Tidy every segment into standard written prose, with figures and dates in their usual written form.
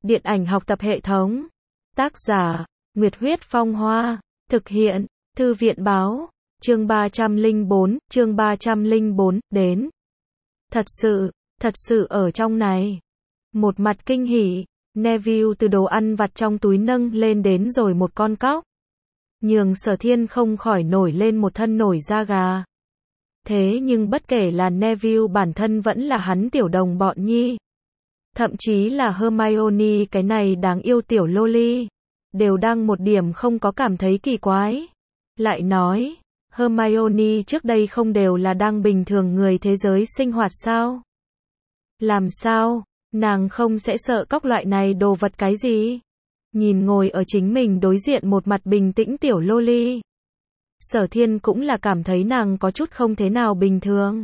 Điện ảnh học tập hệ thống. Tác giả, Nguyệt Huyết Phong Hoa. Thực hiện, Thư viện Báo. Chương 304, đến. Thật sự ở trong này. Một mặt kinh hỉ, Neville từ đồ ăn vặt trong túi nâng lên đến rồi một con cóc. Nhường Sở Thiên không khỏi nổi lên một thân nổi da gà. Thế nhưng bất kể là Neville bản thân vẫn là hắn tiểu đồng bọn nhi. Thậm chí là Hermione cái này đáng yêu tiểu loli. Đều đang một điểm không có cảm thấy kỳ quái. Lại nói, Hermione trước đây không đều là đang bình thường người thế giới sinh hoạt sao? Làm sao, nàng không sẽ sợ cóc loại này đồ vật cái gì? Nhìn ngồi ở chính mình đối diện một mặt bình tĩnh tiểu loli. Sở Thiên cũng là cảm thấy nàng có chút không thế nào bình thường.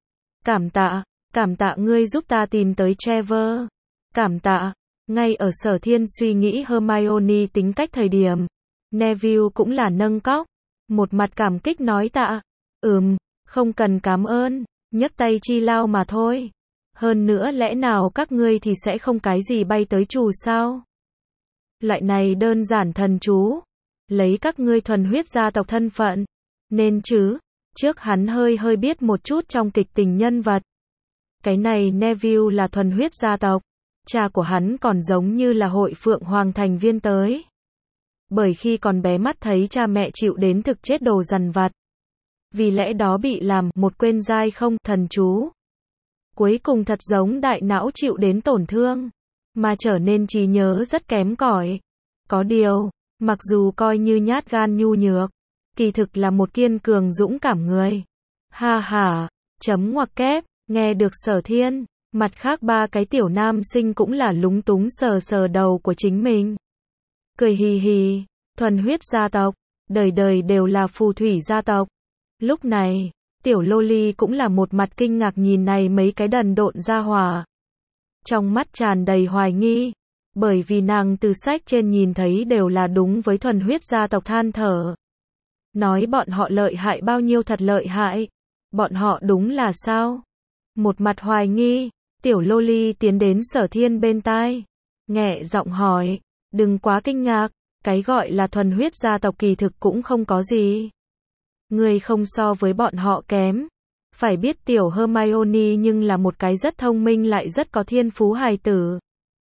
Cảm tạ ngươi giúp ta tìm tới Trevor. Cảm tạ. Ngay ở Sở Thiên suy nghĩ Hermione tính cách thời điểm, Neville cũng là nâng cóc, một mặt cảm kích nói tạ. Không cần cảm ơn, nhấc tay chi lao mà thôi. Hơn nữa lẽ nào các ngươi thì sẽ không cái gì bay tới chù sao? Loại này đơn giản thần chú, lấy các ngươi thuần huyết gia tộc thân phận, nên chứ, trước hắn hơi biết một chút trong kịch tình nhân vật. Cái này Neville là thuần huyết gia tộc, cha của hắn còn giống như là hội Phượng Hoàng thành viên tới. Bởi khi còn bé mắt thấy cha mẹ chịu đến thực chết đồ dằn vặt. Vì lẽ đó bị làm một quên dai không thần chú. Cuối cùng thật giống đại não chịu đến tổn thương, mà trở nên trí nhớ rất kém cỏi. Có điều, mặc dù coi như nhát gan nhu nhược, kỳ thực là một kiên cường dũng cảm người. Ha ha, chấm ngoặc kép, nghe được Sở Thiên, mặt khác ba cái tiểu nam sinh cũng là lúng túng sờ đầu của chính mình. Cười hì hì, thuần huyết gia tộc, đời đời đều là phù thủy gia tộc. Lúc này, tiểu loli cũng là một mặt kinh ngạc nhìn này mấy cái đần độn gia hỏa. Trong mắt tràn đầy hoài nghi, bởi vì nàng từ sách trên nhìn thấy đều là đúng với thuần huyết gia tộc than thở. Nói bọn họ lợi hại bao nhiêu thật lợi hại. Bọn họ đúng là sao? Một mặt hoài nghi, tiểu loli tiến đến Sở Thiên bên tai. Nhẹ giọng hỏi, đừng quá kinh ngạc, cái gọi là thuần huyết gia tộc kỳ thực cũng không có gì. Ngươi không so với bọn họ kém. Phải biết tiểu Hermione nhưng là một cái rất thông minh lại rất có thiên phú hài tử.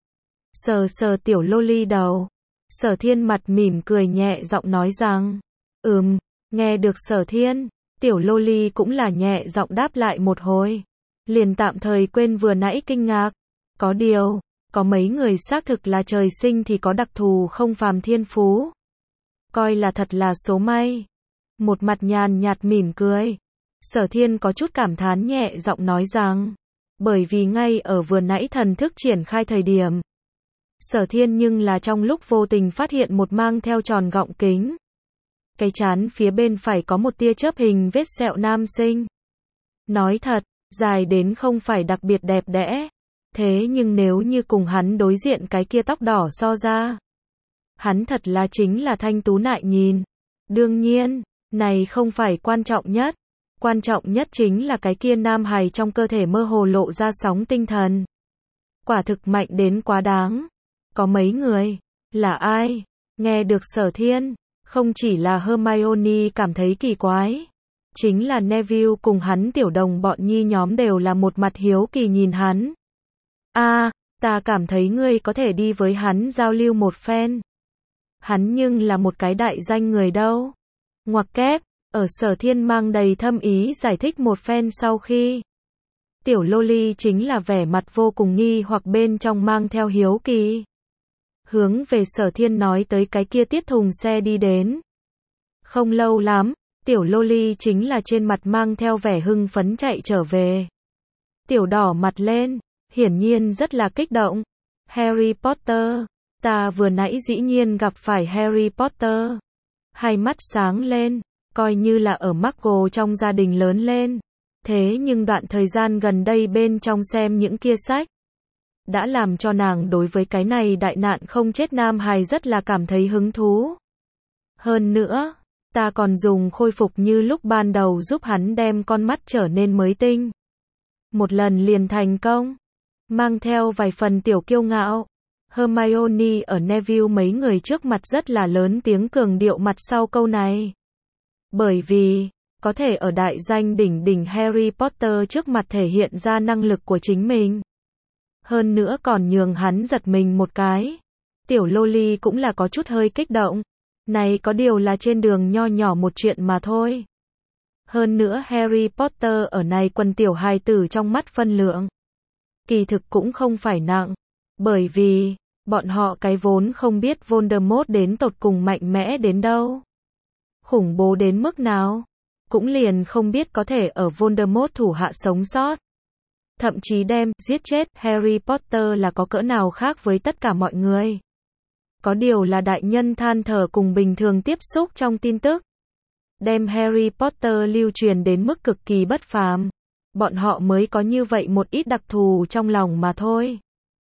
Sờ tiểu loli đầu. Sở Thiên mặt mỉm cười nhẹ giọng nói rằng, nghe được Sở Thiên, tiểu loli cũng là nhẹ giọng đáp lại một hồi. Liền tạm thời quên vừa nãy kinh ngạc. Có điều, có mấy người xác thực là trời sinh thì có đặc thù không phàm thiên phú. Coi là thật là số may. Một mặt nhàn nhạt mỉm cười. Sở Thiên có chút cảm thán nhẹ giọng nói rằng, bởi vì ngay ở vừa nãy thần thức triển khai thời điểm, Sở Thiên nhưng là trong lúc vô tình phát hiện một mang theo tròn gọng kính. Cái trán phía bên phải có một tia chớp hình vết sẹo nam sinh. Nói thật, dài đến không phải đặc biệt đẹp đẽ. Thế nhưng nếu như cùng hắn đối diện cái kia tóc đỏ so ra, hắn thật là chính là thanh tú nại nhìn. Đương nhiên, này không phải quan trọng nhất. Quan trọng nhất chính là cái kia nam hài trong cơ thể mơ hồ lộ ra sóng tinh thần. Quả thực mạnh đến quá đáng. Có mấy người, là ai? Nghe được Sở Thiên, không chỉ là Hermione cảm thấy kỳ quái. Chính là Neville cùng hắn tiểu đồng bọn nhi nhóm đều là một mặt hiếu kỳ nhìn hắn. Ta cảm thấy ngươi có thể đi với hắn giao lưu một phen. Hắn nhưng là một cái đại danh người đâu. Ngoặc kép, ở Sở Thiên mang đầy thâm ý giải thích một phen sau khi. Tiểu loli chính là vẻ mặt vô cùng nghi hoặc bên trong mang theo hiếu kỳ. Hướng về Sở Thiên nói tới cái kia tiết thùng xe đi đến. Không lâu lắm, tiểu loli chính là trên mặt mang theo vẻ hưng phấn chạy trở về. Tiểu đỏ mặt lên, hiển nhiên rất là kích động. Harry Potter, ta vừa nãy dĩ nhiên gặp phải Harry Potter. Hai mắt sáng lên, coi như là ở Muggle trong gia đình lớn lên. Thế nhưng đoạn thời gian gần đây bên trong xem những kia sách, đã làm cho nàng đối với cái này đại nạn không chết nam hài rất là cảm thấy hứng thú. Hơn nữa, ta còn dùng khôi phục như lúc ban đầu giúp hắn đem con mắt trở nên mới tinh. Một lần liền thành công. Mang theo vài phần tiểu kiêu ngạo, Hermione ở Neville mấy người trước mặt rất là lớn tiếng cường điệu mặt sau câu này. Bởi vì, có thể ở đại danh đỉnh đỉnh Harry Potter trước mặt thể hiện ra năng lực của chính mình. Hơn nữa còn nhường hắn giật mình một cái. Tiểu Loli cũng là có chút hơi kích động. Này có điều là trên đường nho nhỏ một chuyện mà thôi. Hơn nữa Harry Potter ở này quần tiểu hài tử trong mắt phân lượng. Kỳ thực cũng không phải nặng. Bởi vì, bọn họ cái vốn không biết Voldemort đến tột cùng mạnh mẽ đến đâu. Khủng bố đến mức nào. Cũng liền không biết có thể ở Voldemort thủ hạ sống sót. Thậm chí đem, giết chết, Harry Potter là có cỡ nào khác với tất cả mọi người. Có điều là đại nhân than thở cùng bình thường tiếp xúc trong tin tức. Đem Harry Potter lưu truyền đến mức cực kỳ bất phàm. Bọn họ mới có như vậy một ít đặc thù trong lòng mà thôi.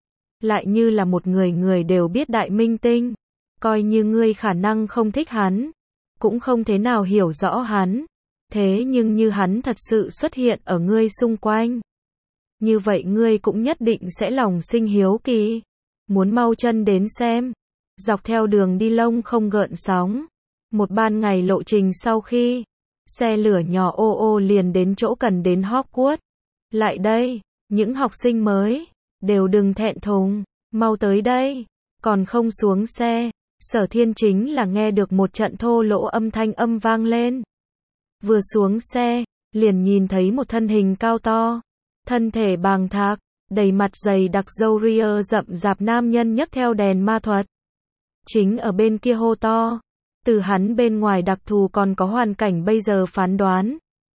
Lại như là một người đều biết đại minh tinh. Coi như ngươi khả năng không thích hắn. Cũng không thế nào hiểu rõ hắn. Thế nhưng như hắn thật sự xuất hiện ở ngươi xung quanh. Như vậy ngươi cũng nhất định sẽ lòng sinh hiếu kỳ. Muốn mau chân đến xem. Dọc theo đường đi lông không gợn sóng. Một ban ngày lộ trình sau khi, xe lửa nhỏ ô ô liền đến chỗ cần đến Hogwarts. Lại đây, những học sinh mới, đều đừng thẹn thùng, mau tới đây. Còn không xuống xe, Sở Thiên chính là nghe được một trận thô lỗ âm thanh âm vang lên. Vừa xuống xe, liền nhìn thấy một thân hình cao to, thân thể bàng thạc, đầy mặt dày đặc râu ria rậm rạp nam nhân nhấc theo đèn ma thuật. Chính ở bên kia hô to. Từ hắn bên ngoài đặc thù còn có hoàn cảnh bây giờ phán đoán.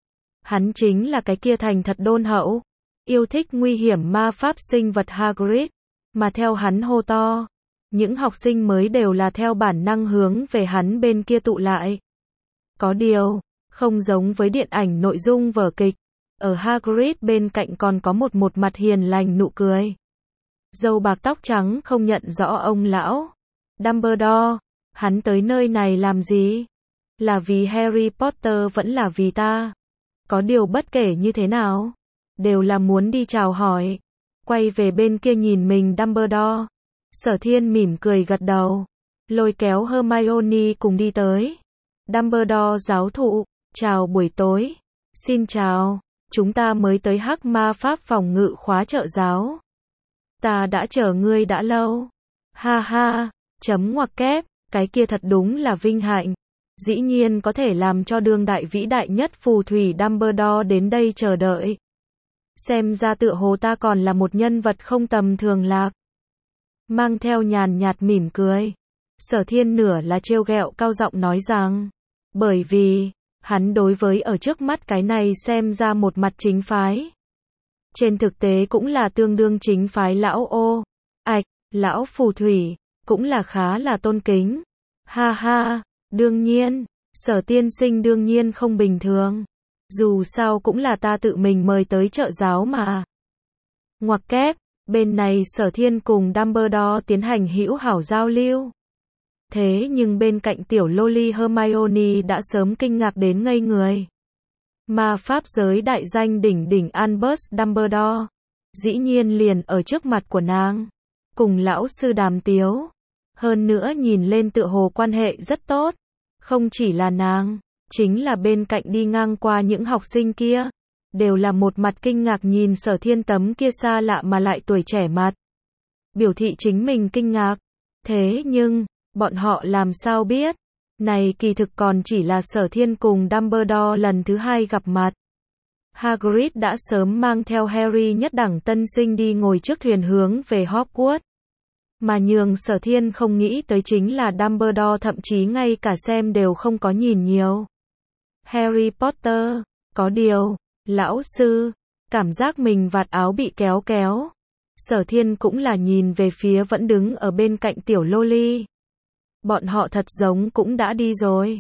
Hắn chính là cái kia thành thật đôn hậu, yêu thích nguy hiểm ma pháp sinh vật Hagrid, mà theo hắn hô to, những học sinh mới đều là theo bản năng hướng về hắn bên kia tụ lại. Có điều, không giống với điện ảnh nội dung vở kịch, ở Hagrid bên cạnh còn có một mặt hiền lành nụ cười. Râu bạc tóc trắng không nhận rõ ông lão. Dumbledore. Hắn tới nơi này làm gì? Là vì Harry Potter vẫn là vì ta? Có điều bất kể như thế nào, đều là muốn đi chào hỏi. Quay về bên kia nhìn mình Dumbledore. Sở Thiên mỉm cười gật đầu, lôi kéo Hermione cùng đi tới. Dumbledore giáo thụ, chào buổi tối. Xin chào, chúng ta mới tới Hắc Ma Pháp phòng ngự khóa trợ giáo. Ta đã chờ ngươi đã lâu. Ha ha, chấm ngoặc kép. Cái kia thật đúng là vinh hạnh. Dĩ nhiên có thể làm cho đương đại vĩ đại nhất phù thủy Dumbledore đến đây chờ đợi. Xem ra tựa hồ ta còn là một nhân vật không tầm thường lạc. Mang theo nhàn nhạt mỉm cười. Sở Thiên nửa là trêu ghẹo cao giọng nói rằng. Bởi vì, hắn đối với ở trước mắt cái này xem ra một mặt chính phái. Trên thực tế cũng là tương đương chính phái lão ô. Lão phù thủy. Cũng là khá là tôn kính. Ha ha, đương nhiên, Sở tiên sinh đương nhiên không bình thường. Dù sao cũng là ta tự mình mời tới trợ giáo mà. Ngoặc kép, bên này Sở Thiên cùng Dumbledore tiến hành hữu hảo giao lưu. Thế nhưng bên cạnh tiểu Loli Hermione đã sớm kinh ngạc đến ngây người. Ma pháp giới đại danh đỉnh đỉnh Albus Dumbledore, dĩ nhiên liền ở trước mặt của nàng, cùng lão sư đàm tiếu. Hơn nữa nhìn lên tựa hồ quan hệ rất tốt. Không chỉ là nàng, chính là bên cạnh đi ngang qua những học sinh kia, đều là một mặt kinh ngạc nhìn Sở Thiên tấm kia xa lạ mà lại tuổi trẻ mặt. Biểu thị chính mình kinh ngạc. Thế nhưng, bọn họ làm sao biết, này kỳ thực còn chỉ là Sở Thiên cùng Dumbledore lần thứ hai gặp mặt. Hagrid đã sớm mang theo Harry nhất đẳng tân sinh đi ngồi trước thuyền hướng về Hogwarts. Mà nhường Sở Thiên không nghĩ tới chính là Dumbledore thậm chí ngay cả xem đều không có nhìn nhiều. Harry Potter, có điều, lão sư, cảm giác mình vạt áo bị kéo kéo. Sở Thiên cũng là nhìn về phía vẫn đứng ở bên cạnh tiểu Loli. Bọn họ thật giống cũng đã đi rồi.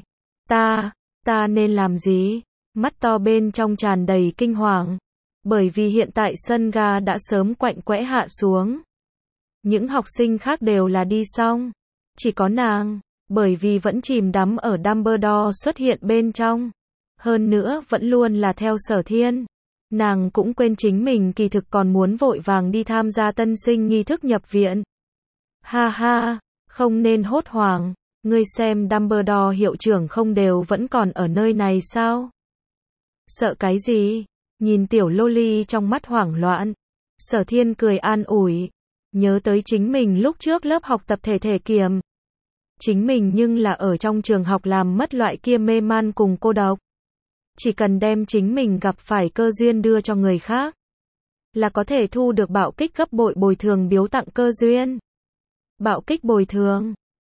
Ta nên làm gì? Mắt to bên trong tràn đầy kinh hoàng. Bởi vì hiện tại sân ga đã sớm quạnh quẽ hạ xuống. Những học sinh khác đều là đi xong. Chỉ có nàng, bởi vì vẫn chìm đắm ở Dumbledore xuất hiện bên trong. Hơn nữa vẫn luôn là theo Sở Thiên. Nàng cũng quên chính mình kỳ thực còn muốn vội vàng đi tham gia tân sinh nghi thức nhập viện. Ha ha, không nên hốt hoảng, ngươi xem Dumbledore hiệu trưởng không đều vẫn còn ở nơi này sao? Sợ cái gì? Nhìn tiểu loli trong mắt hoảng loạn. Sở Thiên cười an ủi. Nhớ tới chính mình lúc trước lớp học tập thể kiềm. Chính mình nhưng là ở trong trường học làm mất loại kia mê man cùng cô độc. Chỉ cần đem chính mình gặp phải cơ duyên đưa cho người khác, là có thể thu được bạo kích gấp bội bồi thường biếu tặng cơ duyên. Bạo kích bồi thường.